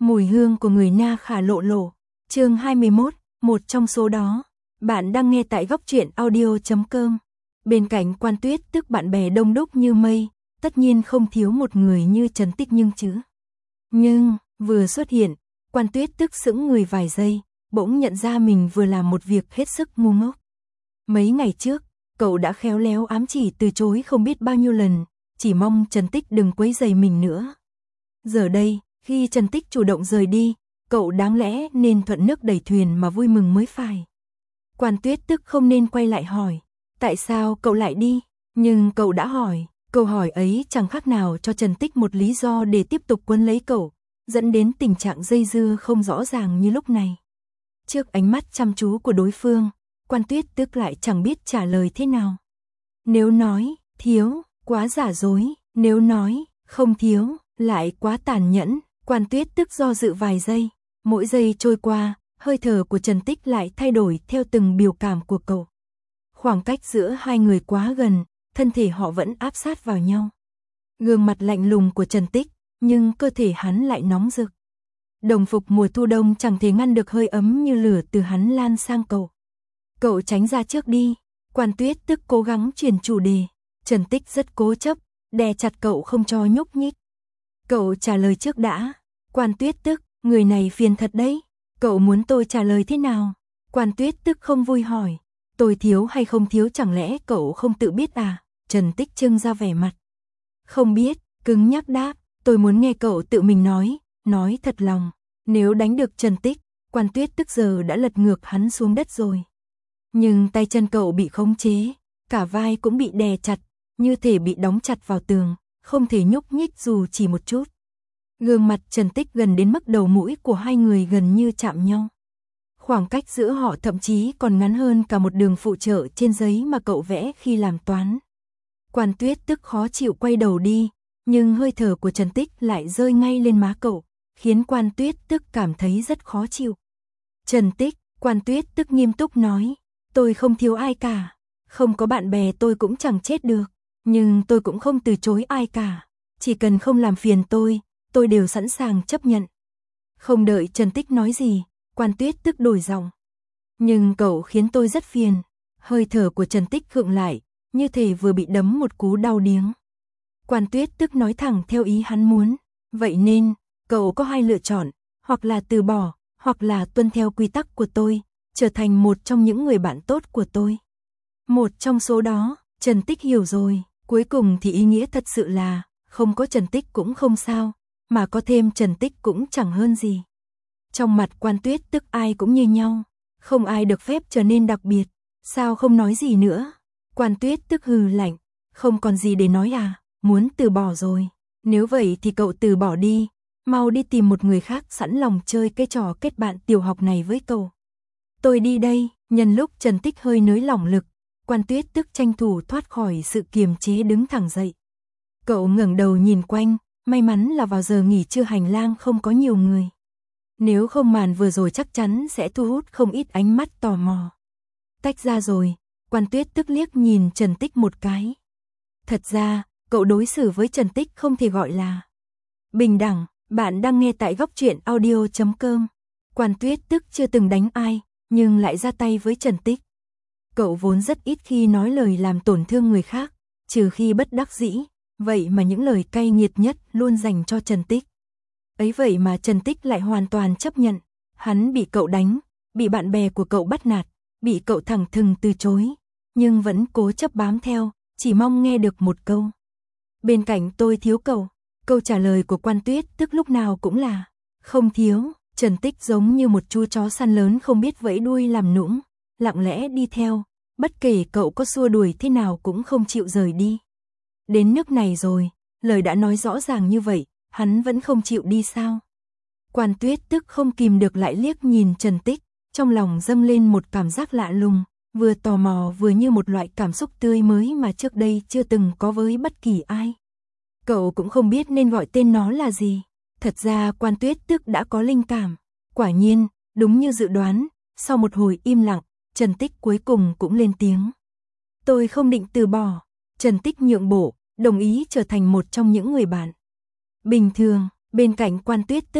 Mùi hương của người Na Khả lộ lộ. Chương 21, một trong số đó. Bạn đang nghe tại góc truyện audio.com. Bên cạnh Quan Tuyết tức bạn bè đông đúc như mây, tất nhiên không thiếu một người như Trần Tích nhưng chứ. Nhưng, vừa xuất hiện, Quan Tuyết tức sững người vài giây, bỗng nhận ra mình vừa làm một việc hết sức ngu ngốc. Mấy ngày trước, cậu đã khéo léo ám chỉ từ chối không biết bao nhiêu lần, chỉ mong Trần Tích đừng quấy rầy mình nữa. Giờ đây, khi Trần Tích chủ động rời đi, cậu đáng lẽ nên thuận nước đẩy thuyền mà vui mừng mới phải. Quan Tuyết tức không nên quay lại hỏi, tại sao cậu lại đi? Nhưng cậu đã hỏi, câu hỏi ấy chẳng khác nào cho Trần Tích một lý do để tiếp tục quấn lấy cậu, dẫn đến tình trạng dây dưa không rõ ràng như lúc này. Trước ánh mắt chăm chú của đối phương, Quan Tuyết tức lại chẳng biết trả lời thế nào. Nếu nói, thiếu, quá giả dối, nếu nói, không thiếu, lại quá tàn nhẫn. Quan Tuyết tức do dự vài giây, mỗi giây trôi qua, hơi thở của Trần Tích lại thay đổi theo từng biểu cảm của cậu. Khoảng cách giữa hai người quá gần, thân thể họ vẫn áp sát vào nhau. Gương mặt lạnh lùng của Trần Tích, nhưng cơ thể hắn lại nóng rực. Đồng phục mùa thu đông chẳng thể ngăn được hơi ấm như lửa từ hắn lan sang cậu. Cậu tránh ra trước đi. Quan Tuyết tức cố gắng chuyển chủ đề. Trần Tích rất cố chấp, đè chặt cậu không cho nhúc nhích. Cậu trả lời trước đã. Quan Tuyết tức, người này phiền thật đấy. Cậu muốn tôi trả lời thế nào? Quan Tuyết tức không vui hỏi. Tôi thiếu hay không thiếu chẳng lẽ cậu không tự biết à? Trần Tích trưng ra vẻ mặt. Không biết, cứng nhắc đáp. Tôi muốn nghe cậu tự mình nói thật lòng. Nếu đánh được Trần Tích, Quan Tuyết tức giờ đã lật ngược hắn xuống đất rồi. Nhưng tay chân cậu bị khống chế, cả vai cũng bị đè chặt, như thể bị đóng chặt vào tường, không thể nhúc nhích dù chỉ một chút. Gương mặt Trần Tích gần đến mức đầu mũi của hai người gần như chạm nhau. Khoảng cách giữa họ thậm chí còn ngắn hơn cả một đường phụ trợ trên giấy mà cậu vẽ khi làm toán. Quan Tuyết tức khó chịu quay đầu đi, nhưng hơi thở của Trần Tích lại rơi ngay lên má cậu, khiến Quan Tuyết tức cảm thấy rất khó chịu. Trần Tích, Quan Tuyết tức nghiêm túc nói, tôi không thiếu ai cả, không có bạn bè tôi cũng chẳng chết được, nhưng tôi cũng không từ chối ai cả, chỉ cần không làm phiền tôi đều sẵn sàng chấp nhận. Không đợi Trần Tích nói gì, Quan Tuyết tức đổi giọng. Nhưng cậu khiến tôi rất phiền. Hơi thở của Trần Tích khựng lại, như thể vừa bị đấm một cú đau điếng. Quan Tuyết tức nói thẳng theo ý hắn muốn. Vậy nên, cậu có hai lựa chọn, hoặc là từ bỏ, hoặc là tuân theo quy tắc của tôi, trở thành một trong những người bạn tốt của tôi. Một trong số đó, Trần Tích hiểu rồi. Cuối cùng thì ý nghĩa thật sự là, không có Trần Tích cũng không sao, mà có thêm Trần Tích cũng chẳng hơn gì. Trong mặt Quan Tuyết tức ai cũng như nhau, không ai được phép trở nên đặc biệt, sao không nói gì nữa? Quan Tuyết tức hừ lạnh, không còn gì để nói à, muốn từ bỏ rồi. Nếu vậy thì cậu từ bỏ đi, mau đi tìm một người khác sẵn lòng chơi cái trò kết bạn tiểu học này với cậu. Tôi đi đây. Nhân lúc Trần Tích hơi nới lỏng lực, Quan Tuyết tức tranh thủ thoát khỏi sự kiềm chế đứng thẳng dậy. Cậu ngẩng đầu nhìn quanh, may mắn là vào giờ nghỉ trưa hành lang không có nhiều người. Nếu không màn vừa rồi chắc chắn sẽ thu hút không ít ánh mắt tò mò. Tách ra rồi, Quan Tuyết tức liếc nhìn Trần Tích một cái. Thật ra, cậu đối xử với Trần Tích không thể gọi là bình đẳng. Bạn đang nghe tại góc truyện audio.com. Quan Tuyết tức chưa từng đánh ai, nhưng lại ra tay với Trần Tích. Cậu vốn rất ít khi nói lời làm tổn thương người khác, trừ khi bất đắc dĩ, vậy mà những lời cay nghiệt nhất luôn dành cho Trần Tích. Ấy vậy mà Trần Tích lại hoàn toàn chấp nhận. Hắn bị cậu đánh, bị bạn bè của cậu bắt nạt, bị cậu thẳng thừng từ chối, nhưng vẫn cố chấp bám theo, chỉ mong nghe được một câu. Bên cạnh tôi thiếu cậu. Câu trả lời của Quan Tuyết tức lúc nào cũng là không thiếu. Trần Tích giống như một chú chó săn lớn không biết vẫy đuôi làm nũng, lặng lẽ đi theo, bất kể cậu có xua đuổi thế nào cũng không chịu rời đi. Đến nước này rồi, lời đã nói rõ ràng như vậy, hắn vẫn không chịu đi sao? Quan Tuyết tức không kìm được lại liếc nhìn Trần Tích, trong lòng dâng lên một cảm giác lạ lùng, vừa tò mò vừa như một loại cảm xúc tươi mới mà trước đây chưa từng có với bất kỳ ai. Cậu cũng không biết nên gọi tên nó là gì. Thật ra Quan Tuyết tức đã có linh cảm. Quả nhiên, đúng như dự đoán, sau một hồi im lặng, Trần Tích cuối cùng cũng lên tiếng. Tôi không định từ bỏ. Trần Tích nhượng bộ, đồng ý trở thành một trong những người bạn. Bình thường, bên cạnh Quan Tuyết tức,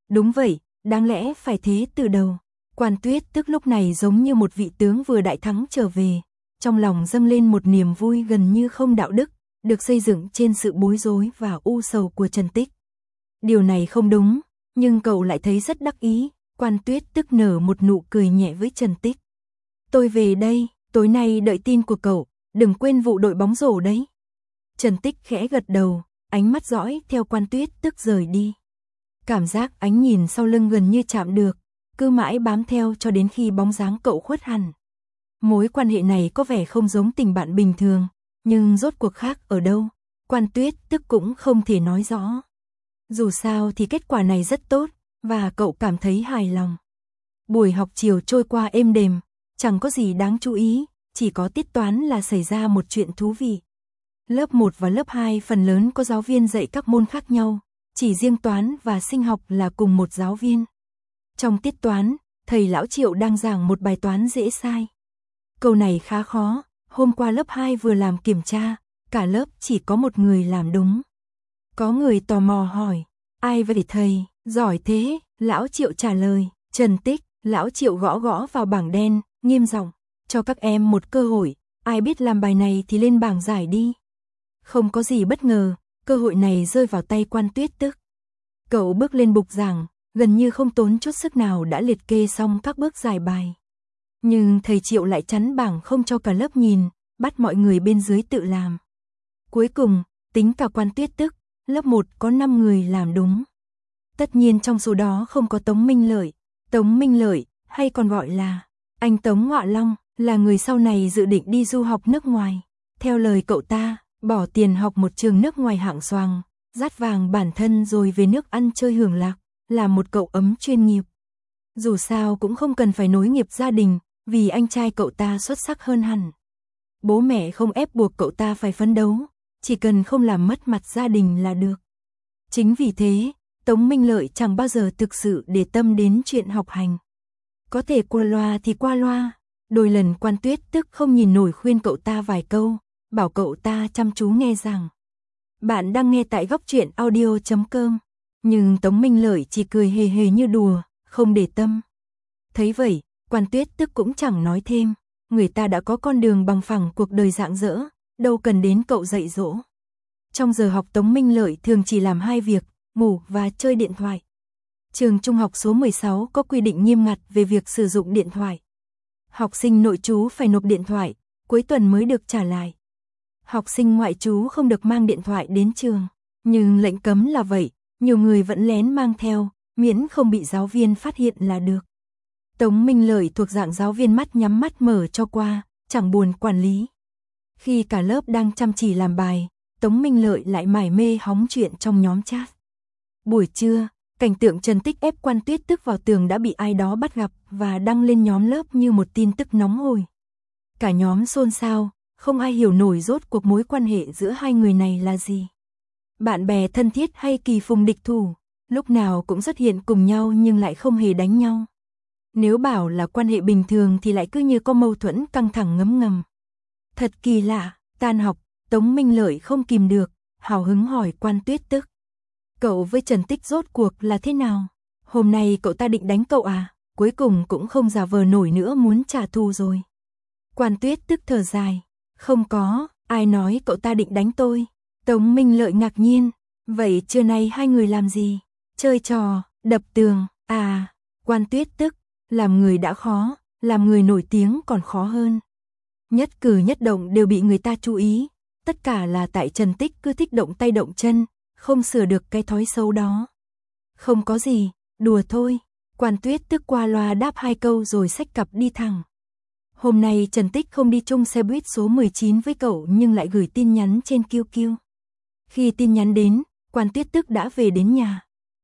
Đúng vậy, đáng lẽ phải thế từ đầu. Quan Tuyết Tức lúc này giống như một vị tướng vừa đại thắng trở về, trong lòng dâng lên một niềm vui gần như không đạo đức, được xây dựng trên sự bối rối và u sầu của Trần Tích. Điều này không đúng, nhưng cậu lại thấy rất đắc ý. Quan Tuyết Tức nở một nụ cười nhẹ với Trần Tích. Tôi về đây, tối nay đợi tin của cậu, đừng quên vụ đội bóng rổ đấy. Trần Tích khẽ gật đầu, ánh mắt dõi theo Quan Tuyết Tức rời đi. Cảm giác ánh nhìn sau lưng gần như chạm được, cứ mãi bám theo cho đến khi bóng dáng cậu khuất hẳn. Mối quan hệ này có vẻ không giống tình bạn bình thường, nhưng rốt cuộc khác ở đâu, Quan Tuyết Tức cũng không thể nói rõ. Dù sao thì kết quả này rất tốt, và cậu cảm thấy hài lòng. Buổi học chiều trôi qua êm đềm, chẳng có gì đáng chú ý, chỉ có tiết toán là xảy ra một chuyện thú vị. Lớp 1 và lớp 2 phần lớn có giáo viên dạy các môn khác nhau, chỉ riêng toán và sinh học là cùng một giáo viên. Trong tiết toán, thầy lão Triệu đang giảng một bài toán dễ sai. Câu này khá khó, hôm qua lớp 2 vừa làm kiểm tra, cả lớp chỉ có một người làm đúng. Có người tò mò hỏi, ai vậy thầy, giỏi thế, lão Triệu trả lời, Trần Tích. Lão Triệu gõ gõ vào bảng đen, nghiêm giọng, cho các em một cơ hội, ai biết làm bài này thì lên bảng giải đi. Không có gì bất ngờ, cơ hội này rơi vào tay Quan Tuyết Tức. Cậu bước lên bục giảng, gần như không tốn chút sức nào đã liệt kê xong các bước giải bài. Nhưng thầy Triệu lại chắn bảng không cho cả lớp nhìn, bắt mọi người bên dưới tự làm. Cuối cùng, tính cả Quan Tuyết Tức, lớp 1 có 5 người làm đúng. Tất nhiên trong số đó không có Tống Minh Lợi. Tống Minh Lợi, hay còn gọi là anh Tống Ngọa Long, là người sau này dự định đi du học nước ngoài. Theo lời cậu ta, bỏ tiền học một trường nước ngoài hạng xoàng, dát vàng bản thân rồi về nước ăn chơi hưởng lạc, là một cậu ấm chuyên nghiệp. Dù sao cũng không cần phải nối nghiệp gia đình, vì anh trai cậu ta xuất sắc hơn hẳn. Bố mẹ không ép buộc cậu ta phải phấn đấu, chỉ cần không làm mất mặt gia đình là được. Chính vì thế, Tống Minh Lợi chẳng bao giờ thực sự để tâm đến chuyện học hành. Có thể qua loa thì qua loa, đôi lần Quan Tuyết Tức không nhìn nổi khuyên cậu ta vài câu, bảo cậu ta chăm chú nghe rằng. Bạn đang nghe tại góc truyện audio.com, nhưng Tống Minh Lợi chỉ cười hề hề như đùa, không để tâm. Thấy vậy, Quan Tuyết Tức cũng chẳng nói thêm, người ta đã có con đường bằng phẳng cuộc đời rạng rỡ, đâu cần đến cậu dạy dỗ. Trong giờ học Tống Minh Lợi thường chỉ làm 2 việc, ngủ và chơi điện thoại. Trường trung học số 16 có quy định nghiêm ngặt về việc sử dụng điện thoại. Học sinh nội trú phải nộp điện thoại, cuối tuần mới được trả lại. Học sinh ngoại trú không được mang điện thoại đến trường, nhưng lệnh cấm là vậy, nhiều người vẫn lén mang theo, miễn không bị giáo viên phát hiện là được. Tống Minh Lợi thuộc dạng giáo viên mắt nhắm mắt mở cho qua, chẳng buồn quản lý. Khi cả lớp đang chăm chỉ làm bài, Tống Minh Lợi lại mải mê hóng chuyện trong nhóm chat. Buổi trưa, cảnh tượng Trần Tích ép Quan Tuyết Tức vào tường đã bị ai đó bắt gặp và đăng lên nhóm lớp như một tin tức nóng hổi. Cả nhóm xôn xao, không ai hiểu nổi rốt cuộc mối quan hệ giữa hai người này là gì. Bạn bè thân thiết hay kỳ phùng địch thủ, lúc nào cũng xuất hiện cùng nhau nhưng lại không hề đánh nhau. Nếu bảo là quan hệ bình thường thì lại cứ như có mâu thuẫn căng thẳng ngấm ngầm. Thật kỳ lạ, tan học, Tống Minh Lợi không kìm được, hào hứng hỏi Quan Tuyết Tức. Cậu với Trần Tích rốt cuộc là thế nào? Hôm nay cậu ta định đánh cậu à? Cuối cùng cũng không giả vờ nổi nữa muốn trả thù rồi. Quan Tuyết Tức thở dài. Không có, ai nói cậu ta định đánh tôi? Tống Minh Lợi ngạc nhiên. Vậy trưa nay hai người làm gì? Chơi trò, đập tường, à? Quan Tuyết Tức, làm người đã khó, làm người nổi tiếng còn khó hơn. Nhất cử nhất động đều bị người ta chú ý. Tất cả là tại Trần Tích cứ thích động tay động chân, không sửa được cái thói xấu đó. Không có gì, đùa thôi. Quan Tuyết Tức qua loa đáp 2 câu rồi xách cặp đi thẳng. Hôm nay Trần Tích không đi chung xe buýt số 19 với cậu nhưng lại gửi tin nhắn trên QQ. Khi tin nhắn đến, Quan Tuyết Tức đã về đến nhà.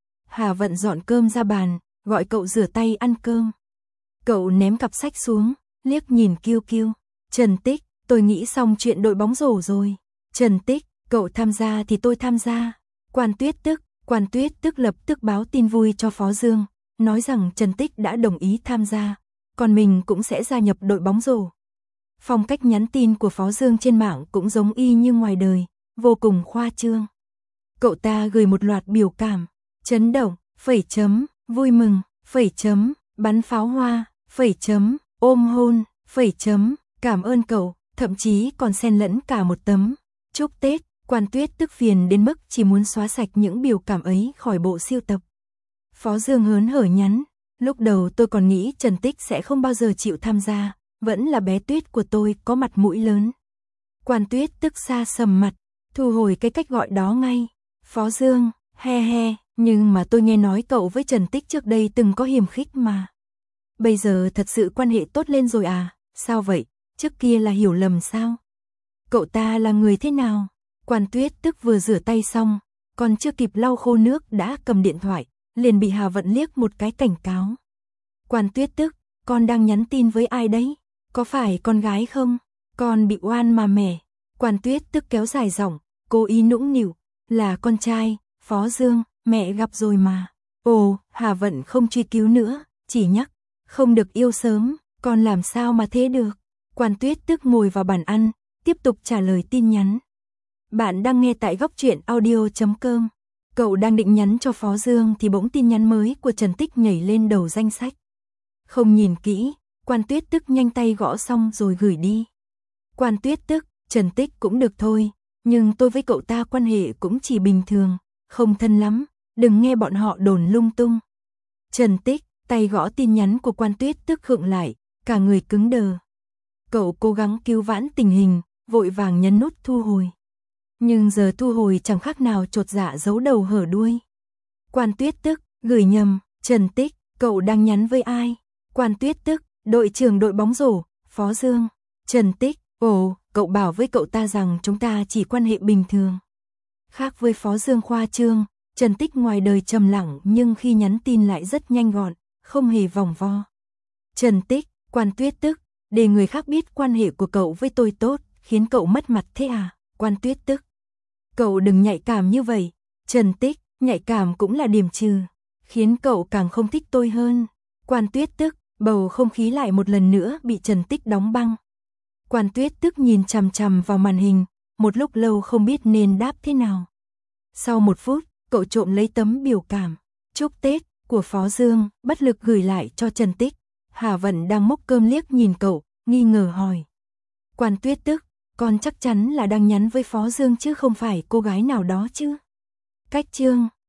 Hà Vận dọn cơm ra bàn, gọi cậu rửa tay ăn cơm. Cậu ném cặp sách xuống, liếc nhìn QQ. Trần Tích, tôi nghĩ xong chuyện đội bóng rổ rồi. Trần Tích, cậu tham gia thì tôi tham gia. Quan Tuyết Tức lập tức báo tin vui cho Phó Dương, nói rằng Trần Tích đã đồng ý tham gia, còn mình cũng sẽ gia nhập đội bóng rổ. Phong cách nhắn tin của Phó Dương trên mạng cũng giống y như ngoài đời, vô cùng khoa trương. Cậu ta gửi một loạt biểu cảm, chấn động, phẩy chấm, vui mừng, phẩy chấm, bắn pháo hoa, phẩy chấm, ôm hôn, phẩy chấm, cảm ơn cậu, thậm chí còn xen lẫn cả một tấm chúc Tết. Quan Tuyết tức phiền đến mức chỉ muốn xóa sạch những biểu cảm ấy khỏi bộ sưu tập. Phó Dương hớn hở nhắn, lúc đầu tôi còn nghĩ Trần Tích sẽ không bao giờ chịu tham gia, vẫn là bé Tuyết của tôi có mặt mũi lớn. Quan Tuyết tức xa sầm mặt, thu hồi cái cách gọi đó ngay. Phó Dương, he he, nhưng mà tôi nghe nói cậu với Trần Tích trước đây từng có hiềm khích mà. Bây giờ thật sự quan hệ tốt lên rồi à, sao vậy, trước kia là hiểu lầm sao? Cậu ta là người thế nào? Quan Tuyết tức vừa rửa tay xong, còn chưa kịp lau khô nước đã cầm điện thoại, liền bị Hà Vận liếc một cái cảnh cáo. Quan Tuyết tức, con đang nhắn tin với ai đấy? Có phải con gái không? Con bị oan mà mẹ. Quan Tuyết tức kéo dài giọng, cố ý nũng nịu, là con trai, Phó Dương, mẹ gặp rồi mà. Ồ, Hà Vận không truy cứu nữa, chỉ nhắc, không được yêu sớm, con làm sao mà thế được. Quan Tuyết tức ngồi vào bàn ăn, tiếp tục trả lời tin nhắn. Bạn đang nghe tại góc truyện audio.com. Cậu đang định nhắn cho Phó Dương thì bỗng tin nhắn mới của Trần Tích nhảy lên đầu danh sách. Không nhìn kỹ, Quan Tuyết tức nhanh tay gõ xong rồi gửi đi. Quan Tuyết tức, Trần Tích cũng được thôi, nhưng tôi với cậu ta quan hệ cũng chỉ bình thường, không thân lắm, đừng nghe bọn họ đồn lung tung. Trần Tích, tay gõ tin nhắn của Quan Tuyết tức khựng lại, cả người cứng đờ. Cậu cố gắng cứu vãn tình hình, vội vàng nhấn nút thu hồi. Nhưng giờ thu hồi chẳng khác nào chột dạ giấu đầu hở đuôi. Quan Tuyết tức, gửi nhầm, Trần Tích, cậu đang nhắn với ai? Quan Tuyết tức, đội trưởng đội bóng rổ, Phó Dương. Trần Tích, ồ, cậu bảo với cậu ta rằng chúng ta chỉ quan hệ bình thường. Khác với Phó Dương khoa trương, Trần Tích ngoài đời trầm lặng nhưng khi nhắn tin lại rất nhanh gọn, không hề vòng vo. Trần Tích, Quan Tuyết tức, để người khác biết quan hệ của cậu với tôi tốt, khiến cậu mất mặt thế à? Quan Tuyết tức, cậu đừng nhạy cảm như vậy. Trần Tích, nhạy cảm cũng là điểm trừ, khiến cậu càng không thích tôi hơn. Quan Tuyết tức, bầu không khí lại một lần nữa bị Trần Tích đóng băng. Quan Tuyết tức nhìn chằm chằm vào màn hình, một lúc lâu không biết nên đáp thế nào. Sau một phút, cậu trộm lấy tấm biểu cảm chúc Tết của Phó Dương, bất lực gửi lại cho Trần Tích. Hà Vận đang múc cơm liếc nhìn cậu, nghi ngờ hỏi. Quan Tuyết tức, con chắc chắn là đang nhắn với Phó Dương chứ không phải cô gái nào đó chứ? Cách chương